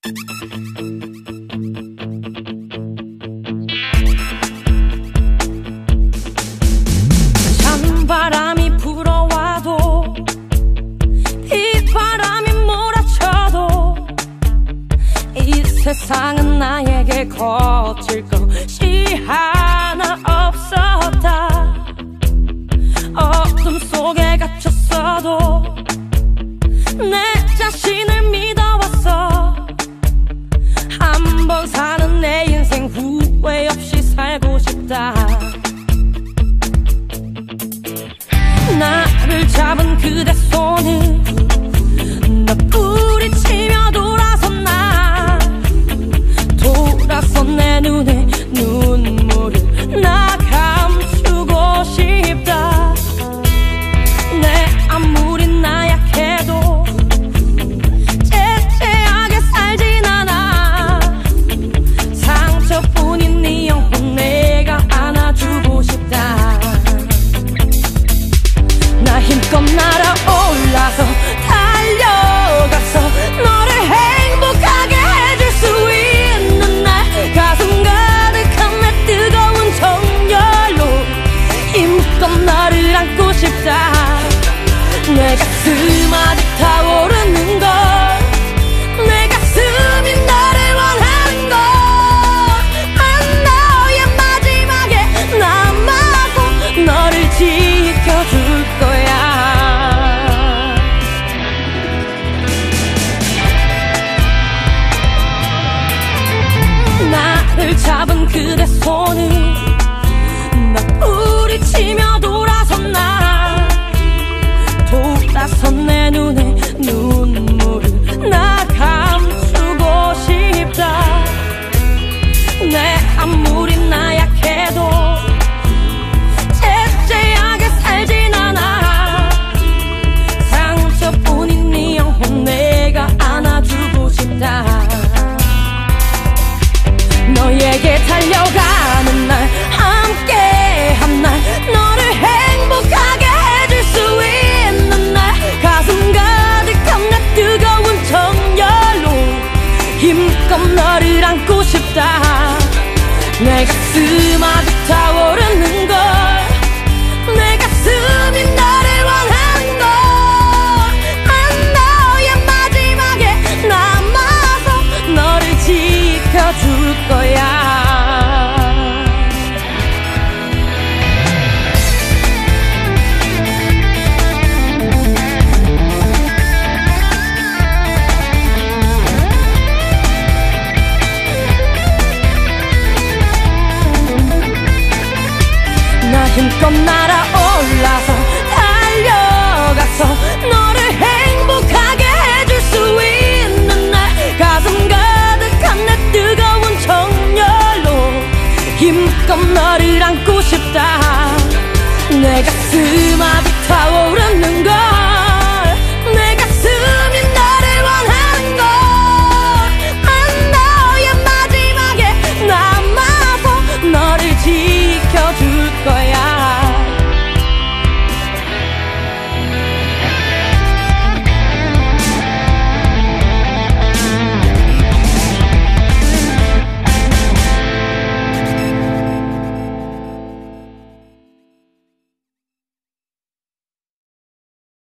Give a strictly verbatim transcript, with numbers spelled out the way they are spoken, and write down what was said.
찬바람이 불어와도 빗바람이 몰아쳐도 이 세상은 나에게 거칠 것이 하나 없었다. 어둠 속에 갇혔어도 내 자신을 믿어왔어. 한 번 사는 내 인생 후회 없이 살고 싶다. 나를 잡은 그대 손을 나 뿌리치며 돌아섰나. 돌아선 내 눈에 눈물을 나 감추고 싶다. 내 아무리 나약해도 째째하게 살진 않아. 상처뿐인 네 영혼 내가 안아주고 싶다. 나 힘껏 날아올라서 달려가서 너를 행복하게 해줄 수 있는 날. 가슴 가득한 내 뜨거운 정열로 힘껏 너를 안고 싶다. 내 가슴 아직 타오르는 걸, 내 가슴이 너를 원하는 걸. 난 너의 마지막에 남아서 너를 지켜줄 거야. 나를 잡은 그대 손을 나 뿌리치며 돌아섰나. 돌아선 내 눈에 눈물을 나 감추고 싶다. 내 아무리 나약해도 째째하게 살진 않아. 상처뿐인 네 영혼 내가 안아주고 싶다. 너에게 달려가는 날, 함께한 날, 너를 행복하게 해줄 수 있는 날. 가슴 가득한 내 뜨거운 정열로 힘껏 너를 안고 싶다. 내 가슴 아직 타오르는 걸, 내 가슴이 너를 원하는 걸. 난 너의 마지막에 남아서 너를 지켜줄 거야. 나 힘껏 날아올라서 달려가서 너를 행복하게 해줄 수 있는 날. 가슴 가득한 내 뜨거운 정열로 힘껏 너를 안고 싶다. 내 가슴 앞